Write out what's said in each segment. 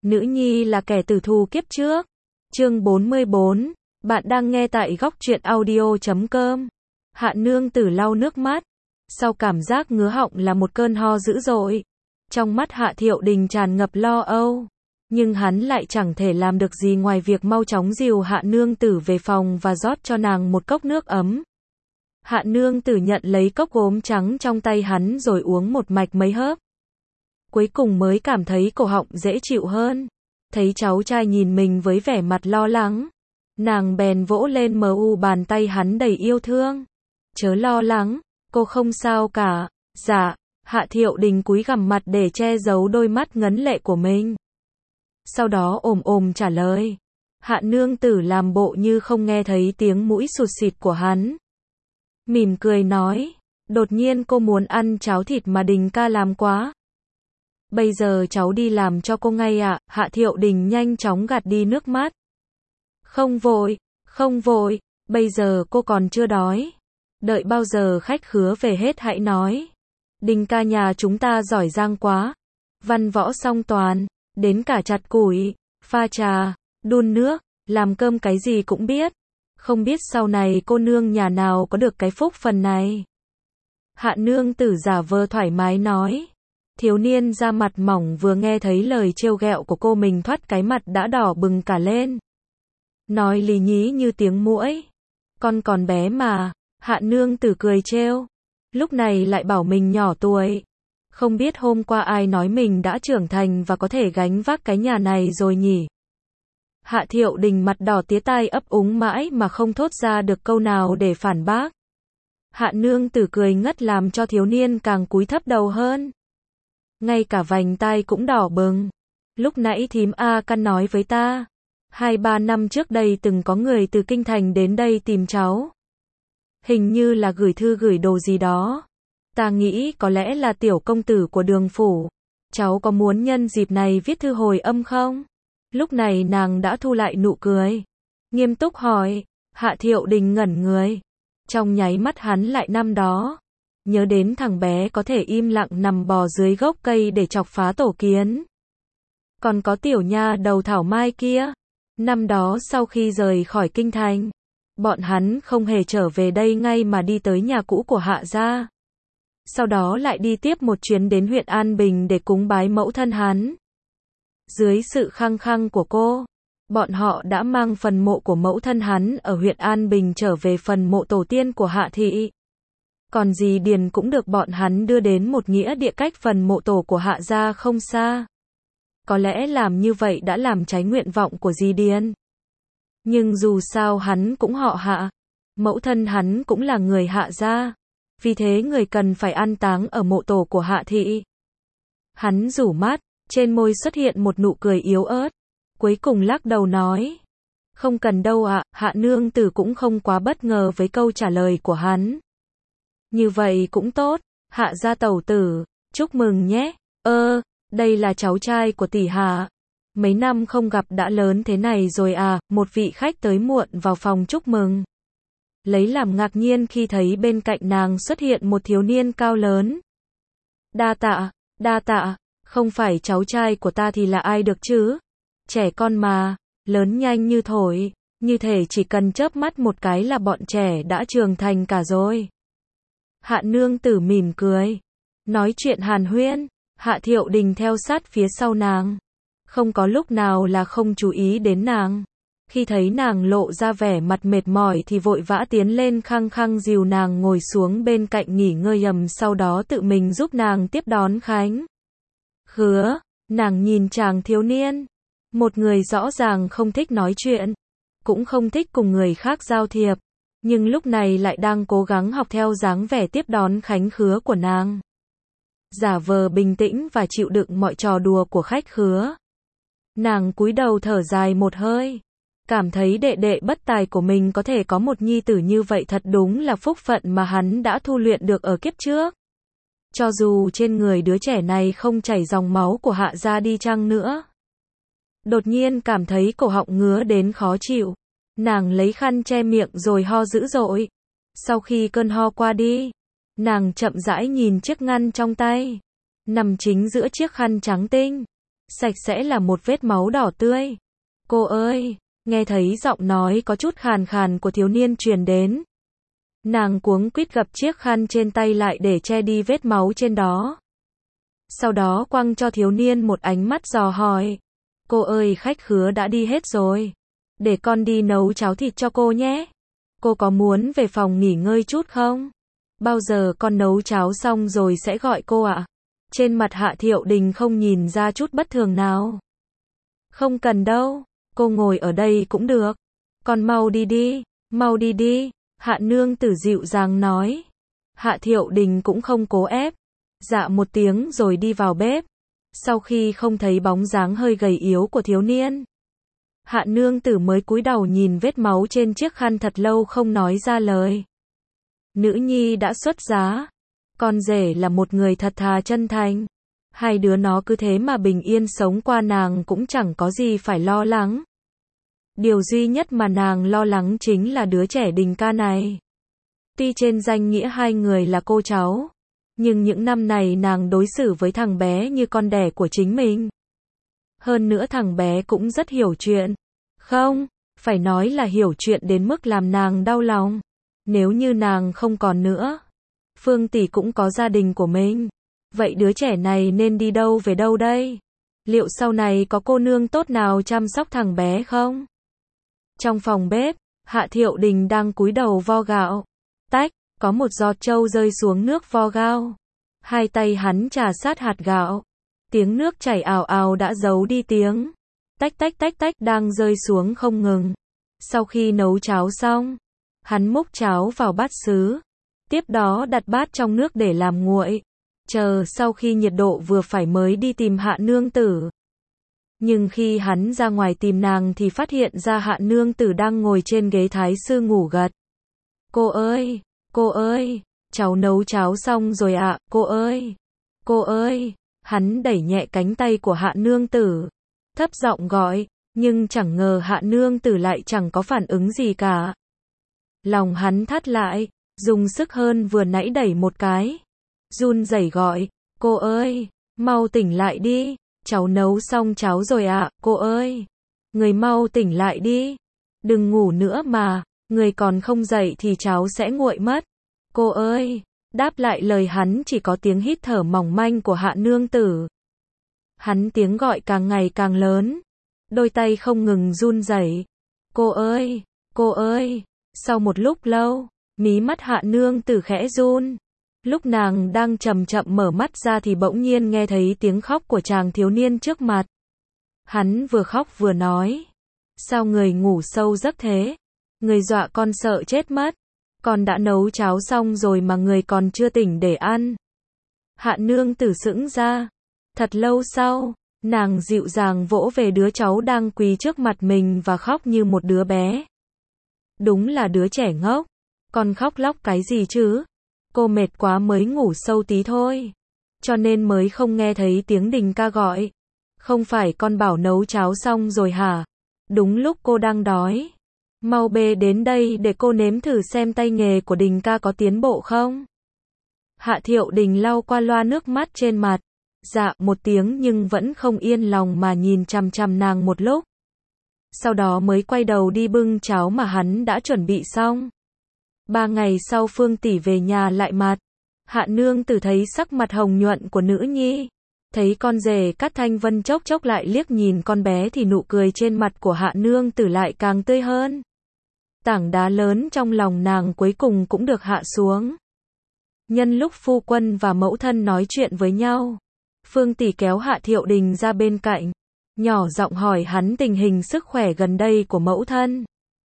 Nữ nhi là kẻ tử thù kiếp trước. Chương 44. Bạn đang nghe tại góc truyện audio.com. Hạ nương tử lau nước mắt. Sau cảm giác ngứa họng là một cơn ho dữ dội. Trong mắt Hạ Thiệu Đình tràn ngập lo âu. Nhưng hắn lại chẳng thể làm được gì ngoài việc mau chóng dìu Hạ nương tử về phòng và rót cho nàng một cốc nước ấm. Hạ nương tử nhận lấy cốc gốm trắng trong tay hắn rồi uống một mạch mấy hớp. Cuối cùng mới cảm thấy cổ họng dễ chịu hơn. Thấy cháu trai nhìn mình với vẻ mặt lo lắng, nàng bèn vỗ lên bàn tay hắn đầy yêu thương. Chớ lo lắng, cô không sao cả. Dạ. Hạ Thiệu Đình cúi gằm mặt để che giấu đôi mắt ngấn lệ của mình. Sau đó ồm trả lời. Hạ nương tử làm bộ như không nghe thấy tiếng mũi sụt sịt của hắn. Mỉm cười nói, đột nhiên cô muốn ăn cháo thịt mà Đình ca làm quá. Bây giờ cháu đi làm cho cô ngay ạ. Hạ Thiệu Đình nhanh chóng gạt đi nước mắt. Không vội, bây giờ cô còn chưa đói. Đợi bao giờ khách khứa về hết hãy nói. Đình ca nhà chúng ta giỏi giang quá. Văn võ song toàn, đến cả chặt củi, pha trà, đun nước, làm cơm cái gì cũng biết. Không biết sau này cô nương nhà nào có được cái phúc phần này. Hạ nương tử giả vờ thoải mái nói. Thiếu niên da mặt mỏng vừa nghe thấy lời trêu ghẹo của cô mình thoát cái mặt đã đỏ bừng cả lên. Nói lý nhí như tiếng muỗi. Con còn bé mà. Hạ nương tử cười trêu. Lúc này lại bảo mình nhỏ tuổi. Không biết hôm qua ai nói mình đã trưởng thành và có thể gánh vác cái nhà này rồi nhỉ. Hạ Thiệu Đình mặt đỏ tía tai ấp úng mãi mà không thốt ra được câu nào để phản bác. Hạ nương tử cười ngất làm cho thiếu niên càng cúi thấp đầu hơn. Ngay cả vành tai cũng đỏ bừng. Lúc nãy thím A Căn nói với ta. 2-3 năm trước đây từng có người từ kinh thành đến đây tìm cháu. Hình như là gửi thư gửi đồ gì đó. Ta nghĩ có lẽ là tiểu công tử của Đường phủ. Cháu có muốn nhân dịp này viết thư hồi âm không? Lúc này nàng đã thu lại nụ cười. Nghiêm túc hỏi. Hạ Thiệu Đình ngẩn người. Trong nháy mắt hắn lại năm đó. Nhớ đến thằng bé có thể im lặng nằm bò dưới gốc cây để chọc phá tổ kiến. Còn có tiểu nha đầu thảo mai kia. Năm đó sau khi rời khỏi kinh thành, bọn hắn không hề trở về đây ngay mà đi tới nhà cũ của Hạ gia. Sau đó lại đi tiếp một chuyến đến huyện An Bình để cúng bái mẫu thân hắn. Dưới sự khăng khăng của cô, bọn họ đã mang phần mộ của mẫu thân hắn ở huyện An Bình trở về phần mộ tổ tiên của Hạ thị. Còn dì Điền cũng được bọn hắn đưa đến một nghĩa địa cách phần mộ tổ của Hạ gia không xa. Có lẽ làm như vậy đã làm trái nguyện vọng của dì Điền. Nhưng dù sao hắn cũng họ Hạ. Mẫu thân hắn cũng là người Hạ gia. Vì thế người cần phải an táng ở mộ tổ của Hạ thị. Hắn rủ mắt, trên môi xuất hiện một nụ cười yếu ớt. Cuối cùng lắc đầu nói. Không cần đâu ạ. Hạ nương tử cũng không quá bất ngờ với câu trả lời của hắn. Như vậy cũng tốt. Hạ gia tẩu tử, chúc mừng nhé. Đây là cháu trai của tỷ Hạ. Mấy năm không gặp đã lớn thế này rồi à. Một vị khách tới muộn vào phòng chúc mừng. Lấy làm ngạc nhiên khi thấy bên cạnh nàng xuất hiện một thiếu niên cao lớn. Đa tạ, không phải cháu trai của ta thì là ai được chứ? Trẻ con mà, lớn nhanh như thổi, như thể chỉ cần chớp mắt một cái là bọn trẻ đã trưởng thành cả rồi. Hạ nương tử mỉm cười, nói chuyện hàn huyên. Hạ Thiệu Đình theo sát phía sau nàng, không có lúc nào là không chú ý đến nàng. Khi thấy nàng lộ ra vẻ mặt mệt mỏi thì vội vã tiến lên khăng khăng dìu nàng ngồi xuống bên cạnh nghỉ ngơi sau đó tự mình giúp nàng tiếp đón khách. Khứa, nàng nhìn chàng thiếu niên, một người rõ ràng không thích nói chuyện, cũng không thích cùng người khác giao thiệp, nhưng lúc này lại đang cố gắng học theo dáng vẻ tiếp đón khách khứa của nàng. Giả vờ bình tĩnh và chịu đựng mọi trò đùa của khách khứa. Nàng cúi đầu thở dài một hơi. Cảm thấy đệ đệ bất tài của mình có thể có một nhi tử như vậy thật đúng là phúc phận mà hắn đã thu luyện được ở kiếp trước. Cho dù trên người đứa trẻ này không chảy dòng máu của Hạ gia đi chăng nữa. Đột nhiên cảm thấy cổ họng ngứa đến khó chịu. Nàng lấy khăn che miệng rồi ho dữ dội. Sau khi cơn ho qua đi, nàng chậm rãi nhìn chiếc ngăn trong tay. Nằm chính giữa chiếc khăn trắng tinh. sạch sẽ là một vết máu đỏ tươi. Cô ơi, nghe thấy giọng nói có chút khàn khàn của thiếu niên truyền đến. Nàng cuống quýt gập chiếc khăn trên tay lại để che đi vết máu trên đó. Sau đó quăng cho thiếu niên một ánh mắt dò hỏi. Cô ơi, khách khứa đã đi hết rồi. Để con đi nấu cháo thịt cho cô nhé. Cô có muốn về phòng nghỉ ngơi chút không? Bao giờ con nấu cháo xong rồi sẽ gọi cô ạ? Trên mặt Hạ Thiệu Đình không nhìn ra chút bất thường nào. Không cần đâu, cô ngồi ở đây cũng được. Con mau đi đi, mau đi đi, Hạ nương tử dịu dàng nói. Hạ Thiệu Đình cũng không cố ép. Dạ một tiếng rồi đi vào bếp. Sau khi không thấy bóng dáng hơi gầy yếu của thiếu niên, Hạ nương tử mới cúi đầu nhìn vết máu trên chiếc khăn thật lâu không nói ra lời. Nữ nhi đã xuất giá. Con rể là một người thật thà chân thành. Hai đứa nó cứ thế mà bình yên sống qua, nàng cũng chẳng có gì phải lo lắng. Điều duy nhất mà nàng lo lắng chính là đứa trẻ Đình Ca này. Tuy trên danh nghĩa hai người là cô cháu, nhưng những năm này nàng đối xử với thằng bé như con đẻ của chính mình. Hơn nữa thằng bé cũng rất hiểu chuyện. Không, phải nói là hiểu chuyện đến mức làm nàng đau lòng. Nếu như nàng không còn nữa, Phương tỷ cũng có gia đình của mình. Vậy đứa trẻ này nên đi đâu về đâu đây? Liệu sau này có cô nương tốt nào chăm sóc thằng bé không? Trong phòng bếp, Hạ Thiệu Đình đang cúi đầu vo gạo. Tách, có một giọt trâu rơi xuống nước vo gạo. Hai tay hắn chà sát hạt gạo. Tiếng nước chảy ào ào đã giấu đi tiếng tách tách tách tách đang rơi xuống không ngừng. Sau khi nấu cháo xong, hắn múc cháo vào bát sứ. Tiếp đó đặt bát trong nước để làm nguội. Chờ sau khi nhiệt độ vừa phải mới đi tìm Hạ nương tử. Nhưng khi hắn ra ngoài tìm nàng thì phát hiện ra Hạ nương tử đang ngồi trên ghế thái sư ngủ gật. Cô ơi, cháu nấu cháo xong rồi ạ, cô ơi, hắn đẩy nhẹ cánh tay của Hạ nương tử, thấp giọng gọi, nhưng chẳng ngờ Hạ nương tử lại chẳng có phản ứng gì cả. Lòng hắn thắt lại, dùng sức hơn vừa nãy đẩy một cái, run rẩy gọi, cô ơi, mau tỉnh lại đi, cháu nấu xong cháo rồi ạ, cô ơi, người mau tỉnh lại đi, đừng ngủ nữa mà, người còn không dậy thì cháo sẽ nguội mất, cô ơi. Đáp lại lời hắn chỉ có tiếng hít thở mỏng manh của Hạ nương tử. Hắn tiếng gọi càng ngày càng lớn, đôi tay không ngừng run rẩy. Cô ơi, sau một lúc lâu, mí mắt Hạ nương tử khẽ run. Lúc nàng đang chậm chậm mở mắt ra thì bỗng nhiên nghe thấy tiếng khóc của chàng thiếu niên trước mặt. Hắn vừa khóc vừa nói, sao người ngủ sâu giấc thế? Người dọa con sợ chết mất. Con đã nấu cháo xong rồi mà người còn chưa tỉnh để ăn. Hạ nương tử sững ra. Thật lâu sau, nàng dịu dàng vỗ về đứa cháu đang quỳ trước mặt mình và khóc như một đứa bé. Đúng là đứa trẻ ngốc. Con khóc lóc cái gì chứ? Cô mệt quá mới ngủ sâu tí thôi. Cho nên mới không nghe thấy tiếng Đình Ca gọi. Không phải con bảo nấu cháo xong rồi hả? Đúng lúc cô đang đói. Mau bê đến đây để cô nếm thử xem tay nghề của Đình Ca có tiến bộ không. Hạ Thiệu Đình lau qua loa nước mắt trên mặt. Dạ một tiếng nhưng vẫn không yên lòng mà nhìn chằm chằm nàng một lúc. Sau đó mới quay đầu đi bưng cháo mà hắn đã chuẩn bị xong. 3 ngày sau Phương tỷ về nhà lại mặt. Hạ nương tử thấy sắc mặt hồng nhuận của nữ nhi. Thấy con rể Cát Thanh Vân chốc chốc lại liếc nhìn con bé thì nụ cười trên mặt của Hạ nương tử lại càng tươi hơn. Tảng đá lớn trong lòng nàng cuối cùng cũng được hạ xuống. Nhân lúc phu quân và mẫu thân nói chuyện với nhau, Phương tỷ kéo Hạ Thiệu Đình ra bên cạnh, nhỏ giọng hỏi hắn tình hình sức khỏe gần đây của mẫu thân.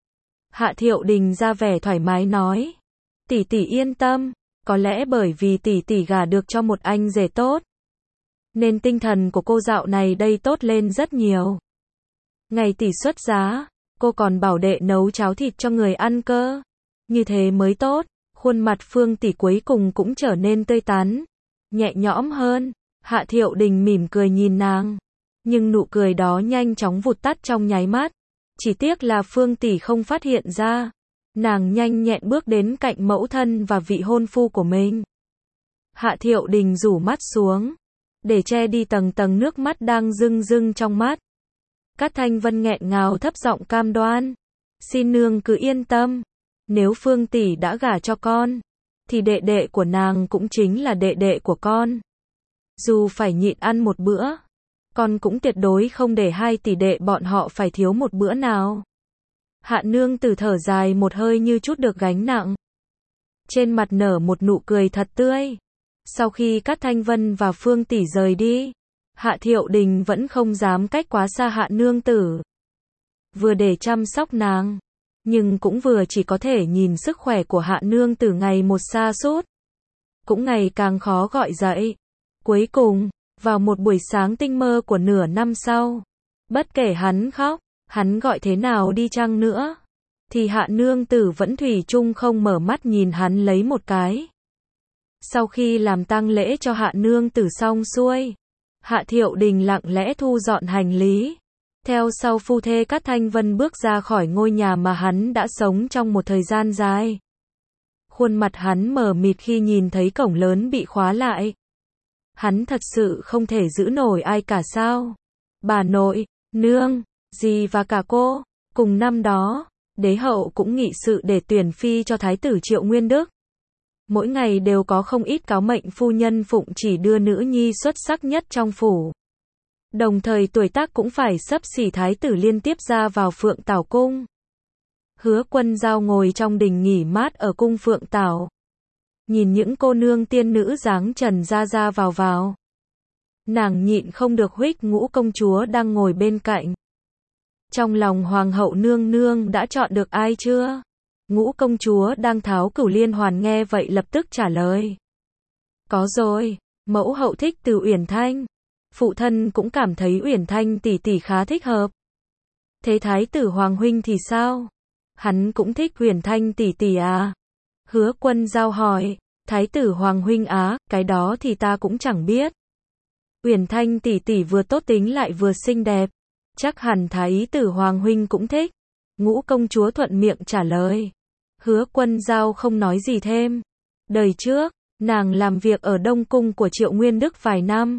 Hạ Thiệu Đình ra vẻ thoải mái nói, tỷ tỷ yên tâm, có lẽ bởi vì tỷ tỷ gả được cho một anh rể tốt, nên tinh thần của cô dạo này đây tốt lên rất nhiều. Ngày tỷ xuất giá, cô còn bảo đệ nấu cháo thịt cho người ăn cơ. Như thế mới tốt. Khuôn mặt Phương tỷ cuối cùng cũng trở nên tươi tắn, nhẹ nhõm hơn. Hạ Thiệu Đình mỉm cười nhìn nàng, nhưng nụ cười đó nhanh chóng vụt tắt trong nháy mắt. Chỉ tiếc là Phương tỷ không phát hiện ra. Nàng nhanh nhẹn bước đến cạnh mẫu thân và vị hôn phu của mình. Hạ Thiệu Đình rủ mắt xuống, để che đi tầng tầng nước mắt đang rưng rưng trong mắt. Cát Thanh Vân nghẹn ngào thấp giọng cam đoan. Xin nương cứ yên tâm. Nếu Phương tỷ đã gả cho con, thì đệ đệ của nàng cũng chính là đệ đệ của con. Dù phải nhịn ăn một bữa, con cũng tuyệt đối không để hai tỷ đệ bọn họ phải thiếu một bữa nào. Hạ nương tử thở dài một hơi như chút được gánh nặng. Trên mặt nở một nụ cười thật tươi. Sau khi Cát Thanh Vân và Phương tỷ rời đi, Hạ Thiệu Đình vẫn không dám cách quá xa Hạ nương tử. Vừa để chăm sóc nàng, nhưng cũng vừa chỉ có thể nhìn sức khỏe của Hạ nương tử ngày một sa sút, cũng ngày càng khó gọi dậy. Cuối cùng, vào một buổi sáng tinh mơ của nửa năm sau, bất kể hắn khóc, hắn gọi thế nào đi chăng nữa, thì Hạ nương tử vẫn thủy chung không mở mắt nhìn hắn lấy một cái. Sau khi làm tang lễ cho Hạ nương tử xong xuôi, Hạ Thiệu Đình lặng lẽ thu dọn hành lý. Theo sau phu thê Cát Thanh Vân bước ra khỏi ngôi nhà mà hắn đã sống trong một thời gian dài. Khuôn mặt hắn mờ mịt khi nhìn thấy cổng lớn bị khóa lại. Hắn thật sự không thể giữ nổi ai cả sao? Bà nội, nương, dì và cả cô. Cùng năm đó, đế hậu cũng nghị sự để tuyển phi cho thái tử Triệu Nguyên Đức. Mỗi ngày đều có không ít cáo mệnh phu nhân phụng chỉ đưa nữ nhi xuất sắc nhất trong phủ. Đồng thời tuổi tác cũng phải xấp xỉ thái tử liên tiếp ra vào Phượng Tảo cung. Hứa Quân Giao ngồi trong đình nghỉ mát ở cung Phượng Tảo. Nhìn những cô nương tiên nữ dáng trần ra vào. Nàng nhịn không được huých Ngũ công chúa đang ngồi bên cạnh. Trong lòng hoàng hậu nương nương đã chọn được ai chưa? Ngũ công chúa đang tháo Cửu Liên Hoàn nghe vậy lập tức trả lời. Có rồi, mẫu hậu thích Từ Uyển Thanh. Phụ thân cũng cảm thấy Uyển Thanh tỷ tỷ khá thích hợp. Thế thái tử Hoàng huynh thì sao? Hắn cũng thích Uyển Thanh tỷ tỷ à? Hứa Quân Giao hỏi. Thái tử Hoàng huynh á, cái đó thì ta cũng chẳng biết. Uyển Thanh tỷ tỷ vừa tốt tính lại vừa xinh đẹp, chắc hẳn thái tử Hoàng huynh cũng thích. Ngũ công chúa thuận miệng trả lời. Hứa Quân Giao không nói gì thêm. Đời trước, nàng làm việc ở Đông cung của Triệu Nguyên Đức vài năm.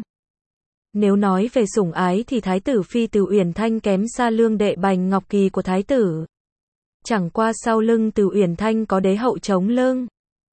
Nếu nói về sủng ái thì thái tử phi Từ Uyển Thanh kém xa lương đệ Bành Ngọc Kỳ của thái tử. Chẳng qua sau lưng Từ Uyển Thanh có đế hậu chống lưng.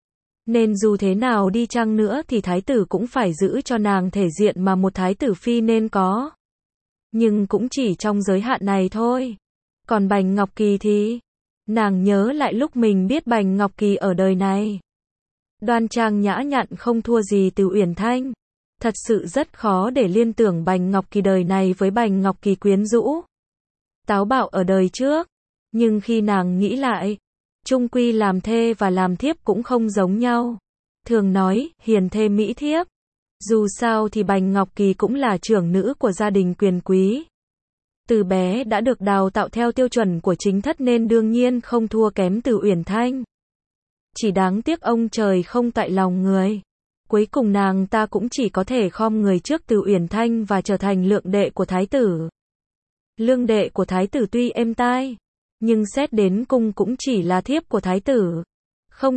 Nên dù thế nào đi chăng nữa thì thái tử cũng phải giữ cho nàng thể diện mà một thái tử phi nên có. Nhưng cũng chỉ trong giới hạn này thôi. Còn Bành Ngọc Kỳ thì, nàng nhớ lại lúc mình biết Bành Ngọc Kỳ ở đời này. Đoan trang nhã nhặn không thua gì Từ Uyển Thanh. Thật sự rất khó để liên tưởng Bành Ngọc Kỳ đời này với Bành Ngọc Kỳ quyến rũ, táo bạo ở đời trước. Nhưng khi nàng nghĩ lại, chung quy làm thê và làm thiếp cũng không giống nhau. Thường nói, hiền thê mỹ thiếp. Dù sao thì Bành Ngọc Kỳ cũng là trưởng nữ của gia đình quyền quý. Từ bé đã được đào tạo theo tiêu chuẩn của chính thất nên đương nhiên không thua kém Từ Uyển Thanh. Chỉ đáng tiếc ông trời không tại lòng người. Cuối cùng nàng ta cũng chỉ có thể khom người trước Từ Uyển Thanh và trở thành lương đệ của thái tử. Lương đệ của thái tử tuy êm tai, nhưng xét đến cung cũng chỉ là thiếp của thái tử. Không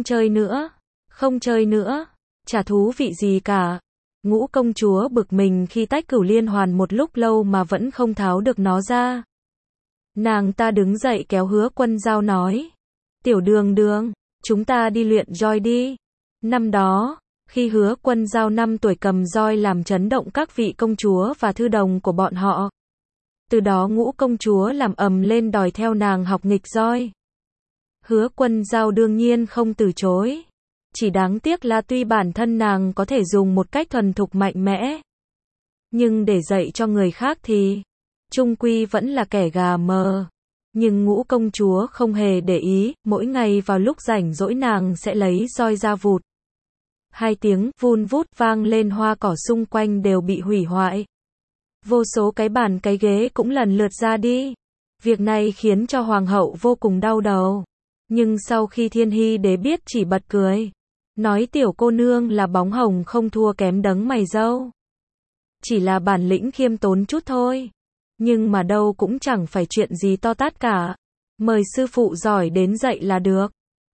chơi nữa, chả thú vị gì cả. Ngũ công chúa bực mình khi tách Cửu Liên Hoàn một lúc lâu mà vẫn không tháo được nó ra. Nàng ta đứng dậy kéo Hứa Quân Giao nói. Tiểu đường đường, chúng ta đi luyện roi đi. Năm đó, khi Hứa Quân Giao 5 tuổi cầm roi làm chấn động các vị công chúa và thư đồng của bọn họ. Từ đó Ngũ công chúa làm ầm lên đòi theo nàng học nghịch roi. Hứa Quân Giao đương nhiên không từ chối. Chỉ đáng tiếc là tuy bản thân nàng có thể dùng một cách thuần thục mạnh mẽ, nhưng để dạy cho người khác thì chung quy vẫn là kẻ gà mờ. Nhưng Ngũ công chúa không hề để ý, mỗi ngày vào lúc rảnh rỗi nàng sẽ lấy roi ra vụt. 2 tiếng vun vút vang lên, hoa cỏ xung quanh đều bị hủy hoại. Vô số cái bàn cái ghế cũng lần lượt ra đi. Việc này khiến cho hoàng hậu vô cùng đau đầu. Nhưng sau khi Thiên Hy đế biết chỉ bật cười. Nói tiểu cô nương là bóng hồng không thua kém đấng mày râu. Chỉ là bản lĩnh khiêm tốn chút thôi. Nhưng mà đâu cũng chẳng phải chuyện gì to tát cả. Mời sư phụ giỏi đến dạy là được.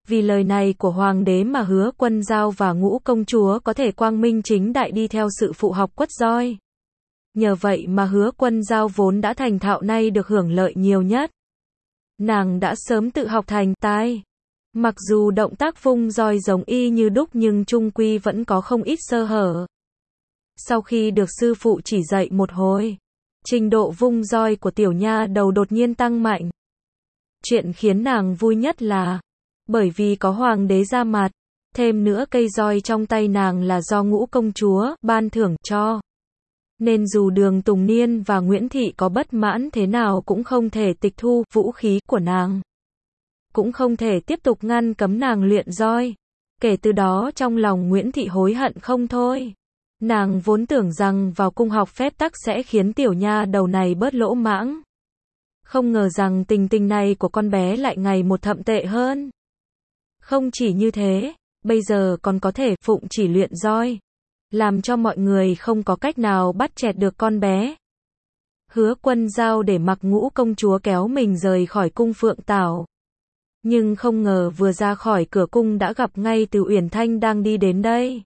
Vì lời này của hoàng đế mà Hứa Quân Dao và Ngũ công chúa có thể quang minh chính đại đi theo sự phụ học quất roi. Nhờ vậy mà Hứa Quân Dao vốn đã thành thạo nay được hưởng lợi nhiều nhất. Nàng đã sớm tự học thành tài. Mặc dù động tác vung roi giống y như đúc nhưng chung quy vẫn có không ít sơ hở. Sau khi được sư phụ chỉ dạy một hồi, trình độ vung roi của tiểu nha đầu đột nhiên tăng mạnh. Chuyện khiến nàng vui nhất là, bởi vì có hoàng đế ra mặt, thêm nữa cây roi trong tay nàng là do Ngũ công chúa ban thưởng cho. Nên dù Đường Tùng Niên và Nguyễn Thị có bất mãn thế nào cũng không thể tịch thu vũ khí của nàng. Cũng không thể tiếp tục ngăn cấm nàng luyện roi. Kể từ đó trong lòng Nguyễn Thị hối hận không thôi. Nàng vốn tưởng rằng vào cung học phép tắc sẽ khiến tiểu nha đầu này bớt lỗ mãng. Không ngờ rằng tình tình này của con bé lại ngày một thậm tệ hơn. Không chỉ như thế, bây giờ còn có thể phụng chỉ luyện roi, làm cho mọi người không có cách nào bắt chẹt được con bé. Hứa Quân Dao để mặc Ngũ công chúa kéo mình rời khỏi cung Phượng Tảo. Nhưng không ngờ vừa ra khỏi cửa cung đã gặp ngay Từ Uyển Thanh đang đi đến đây.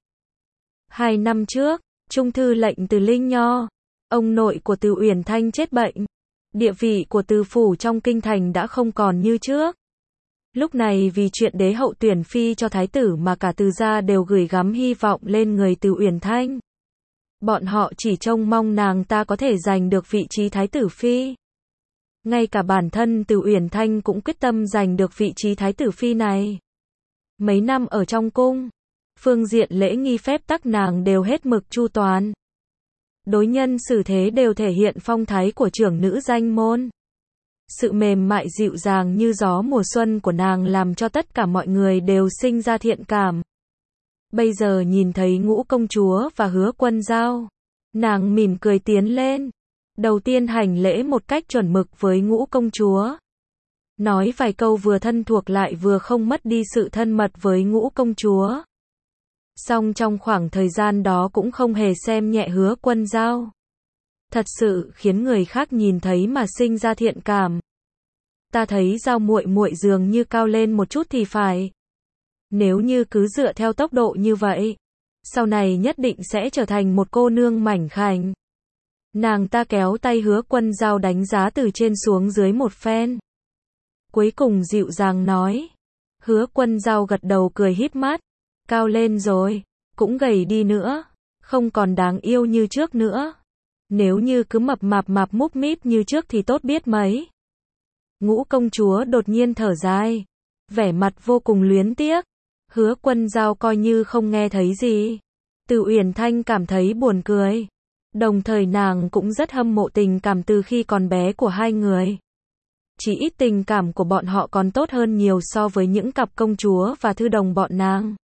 2 năm trước, trung thư lệnh từ Linh Nho, ông nội của Từ Uyển Thanh chết bệnh. Địa vị của Từ phủ trong kinh thành đã không còn như trước. Lúc này vì chuyện đế hậu tuyển phi cho thái tử mà cả Từ gia đều gửi gắm hy vọng lên người Từ Uyển Thanh. Bọn họ chỉ trông mong nàng ta có thể giành được vị trí thái tử phi. Ngay cả bản thân Từ Uyển Thanh cũng quyết tâm giành được vị trí thái tử phi này. Mấy năm ở trong cung, phương diện lễ nghi phép tắc nàng đều hết mực chu toàn. Đối nhân xử thế đều thể hiện phong thái của trưởng nữ danh môn. Sự mềm mại dịu dàng như gió mùa xuân của nàng làm cho tất cả mọi người đều sinh ra thiện cảm. Bây giờ nhìn thấy Ngũ công chúa và Hứa Quân Dao, nàng mỉm cười tiến lên. Đầu tiên hành lễ một cách chuẩn mực với Ngũ công chúa. Nói vài câu vừa thân thuộc lại vừa không mất đi sự thân mật với Ngũ công chúa. Song trong khoảng thời gian đó cũng không hề xem nhẹ Hứa Quân Dao. Thật sự khiến người khác nhìn thấy mà sinh ra thiện cảm. Ta thấy Dao muội muội dường như cao lên một chút thì phải. Nếu như cứ dựa theo tốc độ như vậy, sau này nhất định sẽ trở thành một cô nương mảnh khảnh. Nàng ta kéo tay Hứa Quân Dao đánh giá từ trên xuống dưới một phen. Cuối cùng dịu dàng nói. Hứa Quân Dao gật đầu cười híp mắt. Cao lên rồi, cũng gầy đi nữa, không còn đáng yêu như trước nữa. Nếu như cứ mập mạp múp míp như trước thì tốt biết mấy. Ngũ công chúa đột nhiên thở dài, vẻ mặt vô cùng luyến tiếc. Hứa Quân Dao coi như không nghe thấy gì. Từ Uyển Thanh cảm thấy buồn cười. Đồng thời nàng cũng rất hâm mộ tình cảm từ khi còn bé của hai người. Chỉ ít tình cảm của bọn họ còn tốt hơn nhiều so với những cặp công chúa và thư đồng bọn nàng.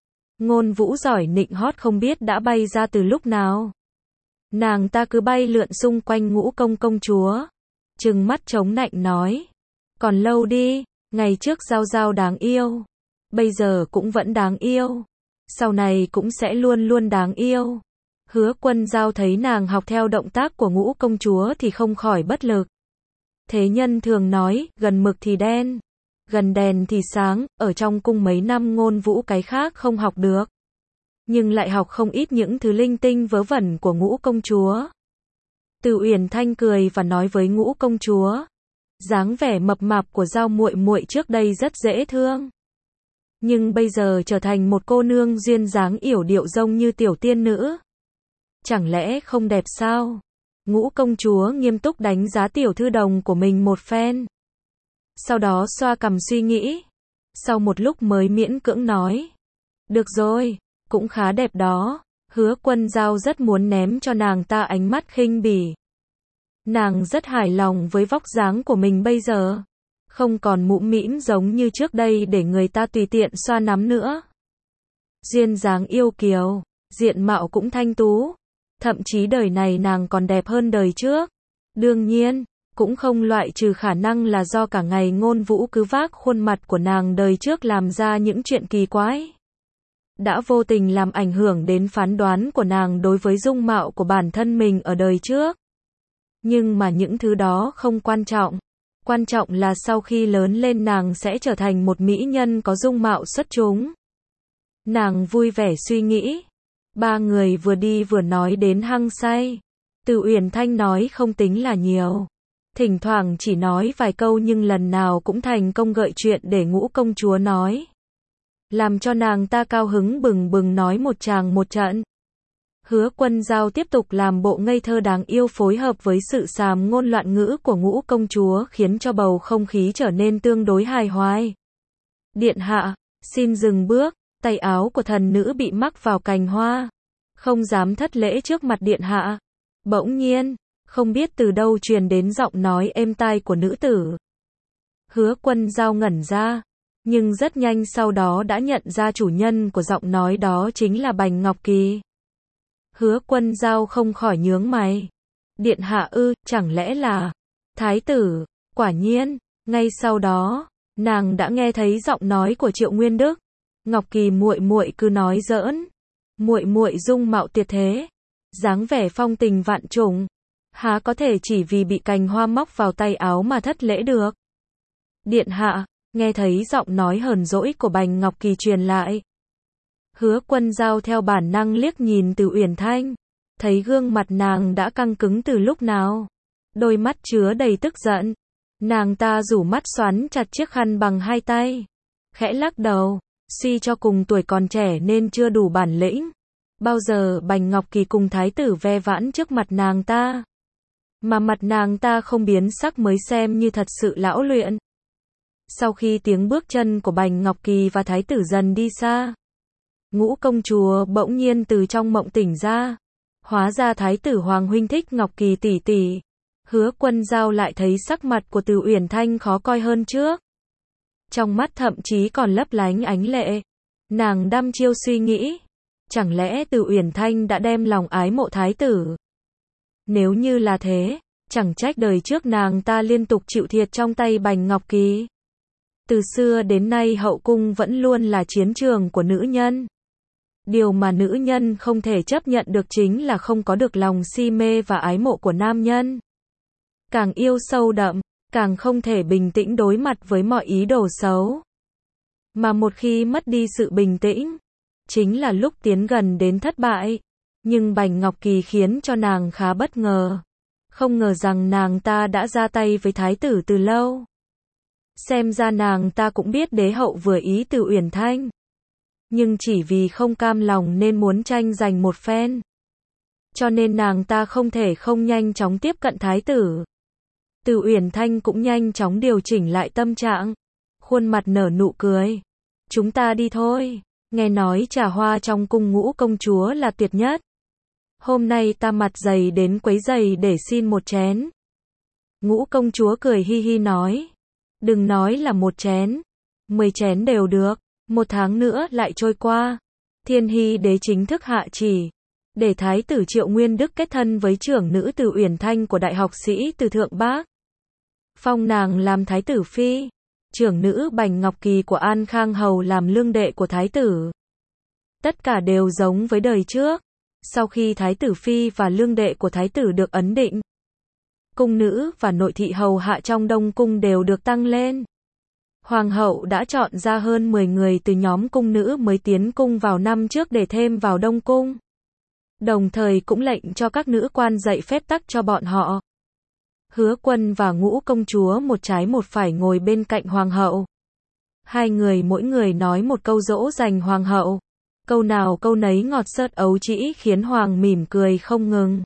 Ngôn Vũ giỏi nịnh hót không biết đã bay ra từ lúc nào. Nàng ta cứ bay lượn xung quanh Ngũ công chúa. Trừng mắt chống nạnh nói. Còn lâu đi, ngày trước Dao Dao đáng yêu. Bây giờ cũng vẫn đáng yêu. Sau này cũng sẽ luôn luôn đáng yêu. Hứa Quân Dao thấy nàng học theo động tác của Ngũ công chúa thì không khỏi bất lực. Thế nhân thường nói, gần mực thì đen, gần đèn thì sáng, ở trong cung mấy năm Ngôn Vũ cái khác không học được. Nhưng lại học không ít những thứ linh tinh vớ vẩn của Ngũ công chúa. Từ Uyển Thanh cười và nói với Ngũ công chúa. Dáng vẻ mập mạp của Dao muội muội trước đây rất dễ thương. Nhưng bây giờ trở thành một cô nương duyên dáng yểu điệu giống như tiểu tiên nữ. Chẳng lẽ không đẹp sao? Ngũ công chúa nghiêm túc đánh giá tiểu thư đồng của mình một phen. Sau đó xoa cằm suy nghĩ. Sau một lúc mới miễn cưỡng nói. Được rồi, cũng khá đẹp đó. Hứa Quân Dao rất muốn ném cho nàng ta ánh mắt khinh bỉ. Nàng rất hài lòng với vóc dáng của mình bây giờ. Không còn mũm mĩm giống như trước đây để người ta tùy tiện xoa nắm nữa. Duyên dáng yêu kiều, diện mạo cũng thanh tú. Thậm chí đời này nàng còn đẹp hơn đời trước. Đương nhiên, cũng không loại trừ khả năng là do cả ngày Ngôn Vũ cứ vác khuôn mặt của nàng đời trước làm ra những chuyện kỳ quái. Đã vô tình làm ảnh hưởng đến phán đoán của nàng đối với dung mạo của bản thân mình ở đời trước. Nhưng mà những thứ đó không quan trọng. Quan trọng là sau khi lớn lên nàng sẽ trở thành một mỹ nhân có dung mạo xuất chúng. Nàng vui vẻ suy nghĩ. Ba người vừa đi vừa nói đến hăng say. Từ Uyển Thanh nói không tính là nhiều. Thỉnh thoảng chỉ nói vài câu nhưng lần nào cũng thành công gợi chuyện để Ngũ công chúa nói. Làm cho nàng ta cao hứng bừng bừng nói một tràng một trận. Hứa Quân Giao tiếp tục làm bộ ngây thơ đáng yêu phối hợp với sự sàm ngôn loạn ngữ của Ngũ công chúa khiến cho bầu không khí trở nên tương đối hài hòa. Điện hạ, xin dừng bước, tay áo của thần nữ bị mắc vào cành hoa. Không dám thất lễ trước mặt điện hạ. Bỗng nhiên, không biết từ đâu truyền đến giọng nói êm tai của nữ tử. Hứa Quân Giao ngẩn ra, nhưng rất nhanh sau đó đã nhận ra chủ nhân của giọng nói đó chính là Bành Ngọc Kỳ. Hứa Quân Giao không khỏi nhướng mày. Điện hạ ư, chẳng lẽ là thái tử? Quả nhiên, ngay sau đó, nàng đã nghe thấy giọng nói của Triệu Nguyên Đức. Ngọc Kỳ muội muội cứ nói giỡn. Muội muội dung mạo tuyệt thế, dáng vẻ phong tình vạn trùng, há có thể chỉ vì bị cành hoa móc vào tay áo mà thất lễ được. Điện hạ, nghe thấy giọng nói hờn dỗi của Bành Ngọc Kỳ truyền lại. Hứa Quân Giao theo bản năng liếc nhìn Từ Uyển Thanh, thấy gương mặt nàng đã căng cứng từ lúc nào. Đôi mắt chứa đầy tức giận. Nàng ta rủ mắt xoắn chặt chiếc khăn bằng hai tay. Khẽ lắc đầu, suy cho cùng tuổi còn trẻ nên chưa đủ bản lĩnh. Bao giờ Bành Ngọc Kỳ cùng thái tử ve vãn trước mặt nàng ta. Mà mặt nàng ta không biến sắc mới xem như thật sự lão luyện. Sau khi tiếng bước chân của Bành Ngọc Kỳ và thái tử dần đi xa, Ngũ công chúa bỗng nhiên từ trong mộng tỉnh ra. Hóa ra thái tử Hoàng huynh thích Ngọc Kỳ tỷ tỷ. Hứa Quân Giao lại thấy sắc mặt của Từ Uyển Thanh khó coi hơn trước. Trong mắt thậm chí còn lấp lánh ánh lệ. Nàng đăm chiêu suy nghĩ. Chẳng lẽ Từ Uyển Thanh đã đem lòng ái mộ thái tử? Nếu như là thế, chẳng trách đời trước nàng ta liên tục chịu thiệt trong tay Bành Ngọc Kỳ. Từ xưa đến nay hậu cung vẫn luôn là chiến trường của nữ nhân. Điều mà nữ nhân không thể chấp nhận được chính là không có được lòng si mê và ái mộ của nam nhân. Càng yêu sâu đậm, càng không thể bình tĩnh đối mặt với mọi ý đồ xấu. Mà một khi mất đi sự bình tĩnh, chính là lúc tiến gần đến thất bại. Nhưng Bành Ngọc Kỳ khiến cho nàng khá bất ngờ. Không ngờ rằng nàng ta đã ra tay với thái tử từ lâu. Xem ra nàng ta cũng biết đế hậu vừa ý Từ Uyển Thanh. Nhưng chỉ vì không cam lòng nên muốn tranh giành một phen. Cho nên nàng ta không thể không nhanh chóng tiếp cận thái tử. Từ Uyển Thanh cũng nhanh chóng điều chỉnh lại tâm trạng. Khuôn mặt nở nụ cười. Chúng ta đi thôi. Nghe nói trà hoa trong cung Ngũ công chúa là tuyệt nhất. Hôm nay ta mặt dày đến quấy giày để xin một chén. Ngũ công chúa cười hi hi nói. Đừng nói là một chén. 10 chén đều được. 1 tháng nữa lại trôi qua. Thiên Hy đế chính thức hạ chỉ. Để thái tử Triệu Nguyên Đức kết thân với trưởng nữ Từ Uyển Thanh của đại học sĩ Từ Thượng Bác. Phong nàng làm thái tử phi. Trưởng nữ Bành Ngọc Kỳ của An Khang Hầu làm lương đệ của thái tử. Tất cả đều giống với đời trước. Sau khi thái tử phi và lương đệ của thái tử được ấn định, cung nữ và nội thị hầu hạ trong Đông cung đều được tăng lên. Hoàng hậu đã chọn ra hơn 10 người từ nhóm cung nữ mới tiến cung vào năm trước để thêm vào Đông cung. Đồng thời cũng lệnh cho các nữ quan dạy phép tắc cho bọn họ. Hứa Quân và Ngũ công chúa một trái một phải ngồi bên cạnh hoàng hậu. Hai người mỗi người nói một câu dỗ dành hoàng hậu. Câu nào câu nấy ngọt xớt ấu trĩ khiến hoàng mỉm cười không ngừng.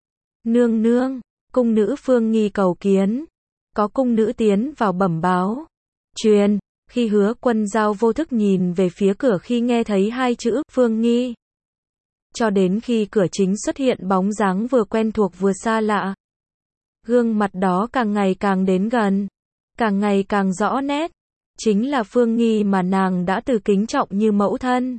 Nương nương, cung nữ Phương Nghi cầu kiến. Có cung nữ tiến vào bẩm báo. Truyền, khi Hứa Quân Giao vô thức nhìn về phía cửa khi nghe thấy hai chữ Phương Nghi. Cho đến khi cửa chính xuất hiện bóng dáng vừa quen thuộc vừa xa lạ. Gương mặt đó càng ngày càng đến gần, càng ngày càng rõ nét. Chính là Phương Nghi mà nàng đã từ kính trọng như mẫu thân.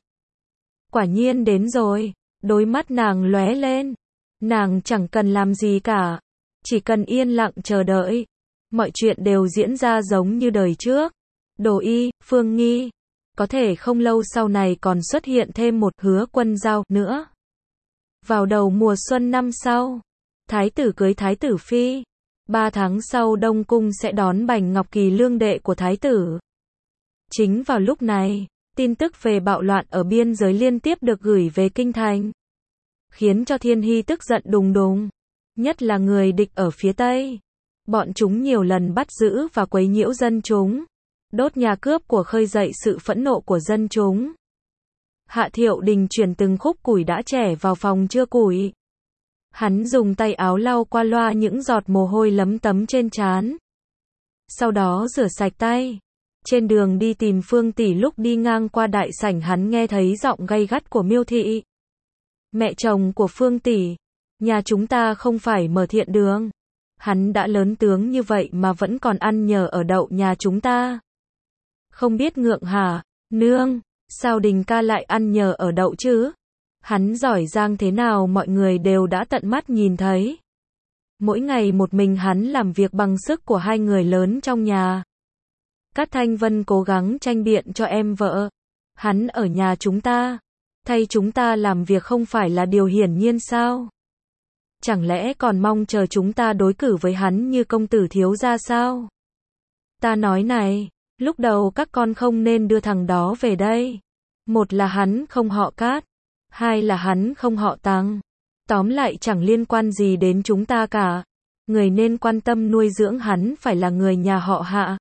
Quả nhiên đến rồi, đôi mắt nàng lóe lên. Nàng chẳng cần làm gì cả, chỉ cần yên lặng chờ đợi. Mọi chuyện đều diễn ra giống như đời trước. Đồ y, Phương Nghi. Có thể không lâu sau này còn xuất hiện thêm một Hứa Quân Giao nữa. Vào đầu mùa xuân năm sau, thái tử cưới thái tử phi. 3 tháng sau Đông Cung sẽ đón Bành Ngọc Kỳ lương đệ của Thái tử. Chính vào lúc này, tin tức về bạo loạn ở biên giới liên tiếp được gửi về kinh thành, khiến cho Thiên Hy tức giận đùng đùng, nhất là người địch ở phía Tây. Bọn chúng nhiều lần bắt giữ và quấy nhiễu dân chúng, đốt nhà cướp của khơi dậy sự phẫn nộ của dân chúng. Hạ Thiệu Đình chuyển từng khúc củi đã chẻ vào phòng chưa củi. Hắn dùng tay áo lau qua loa những giọt mồ hôi lấm tấm trên trán. Sau đó rửa sạch tay. Trên đường đi tìm Phương Tỷ, lúc đi ngang qua đại sảnh hắn nghe thấy giọng gay gắt của Miêu Thị. Mẹ chồng của Phương Tỷ, nhà chúng ta không phải mở thiện đường. Hắn đã lớn tướng như vậy mà vẫn còn ăn nhờ ở đậu nhà chúng ta. Không biết ngượng hả, nương, sao Đình ca lại ăn nhờ ở đậu chứ? Hắn giỏi giang thế nào mọi người đều đã tận mắt nhìn thấy. Mỗi ngày một mình hắn làm việc bằng sức của hai người lớn trong nhà. Cát Thanh Vân cố gắng tranh biện cho em vợ. Hắn ở nhà chúng ta, thay chúng ta làm việc không phải là điều hiển nhiên sao? Chẳng lẽ còn mong chờ chúng ta đối xử với hắn như công tử thiếu gia sao? Ta nói này, lúc đầu các con không nên đưa thằng đó về đây. Một là hắn không họ Cát, hai là hắn không họ Tăng. Tóm lại chẳng liên quan gì đến chúng ta cả. Người nên quan tâm nuôi dưỡng hắn phải là người nhà họ Hạ.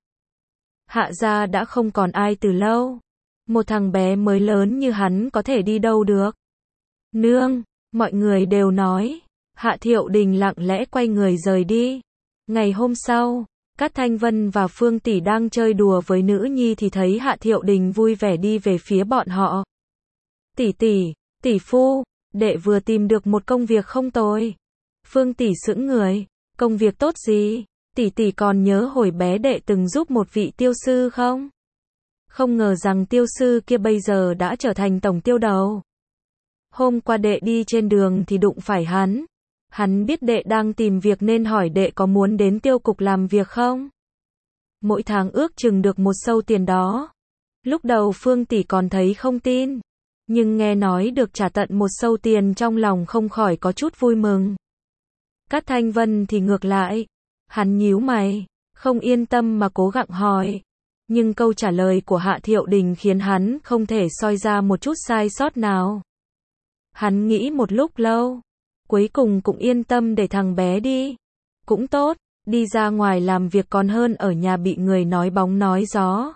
Hạ gia đã không còn ai từ lâu. Một thằng bé mới lớn như hắn có thể đi đâu được. Nương, mọi người đều nói. Hạ Thiệu Đình lặng lẽ quay người rời đi. Ngày hôm sau, Cát Thanh Vân và Phương Tỷ đang chơi đùa với nữ nhi thì thấy Hạ Thiệu Đình vui vẻ đi về phía bọn họ. Tỷ tỷ, tỷ phu, đệ vừa tìm được một công việc không tồi. Phương Tỷ sững người, công việc tốt gì? Tỷ tỷ còn nhớ hồi bé đệ từng giúp một vị tiêu sư không? Không ngờ rằng tiêu sư kia bây giờ đã trở thành tổng tiêu đầu. Hôm qua đệ đi trên đường thì đụng phải hắn. Hắn biết đệ đang tìm việc nên hỏi đệ có muốn đến tiêu cục làm việc không? Mỗi tháng ước chừng được một sâu tiền đó. Lúc đầu Phương Tỷ còn thấy không tin. Nhưng nghe nói được trả tận một sâu tiền trong lòng không khỏi có chút vui mừng. Cát Thanh Vân thì ngược lại. Hắn nhíu mày, không yên tâm mà cố gắng hỏi. Nhưng câu trả lời của Hạ Thiệu Đình khiến hắn không thể soi ra một chút sai sót nào. Hắn nghĩ một lúc lâu. Cuối cùng cũng yên tâm để thằng bé đi. Cũng tốt, đi ra ngoài làm việc còn hơn ở nhà bị người nói bóng nói gió.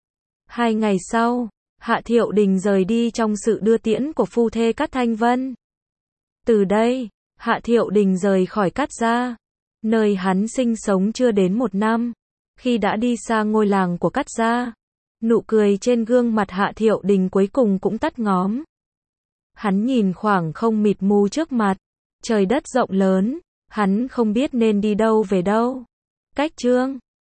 2 ngày sau, Hạ Thiệu Đình rời đi trong sự đưa tiễn của phu thê Cát Thanh Vân. Từ đây, Hạ Thiệu Đình rời khỏi Cát gia, nơi hắn sinh sống chưa đến 1 năm. Khi đã đi xa ngôi làng của Cát gia, nụ cười trên gương mặt Hạ Thiệu Đình cuối cùng cũng tắt ngóm. Hắn nhìn khoảng không mịt mù trước mặt. Trời đất rộng lớn, hắn không biết nên đi đâu về đâu. Cách chương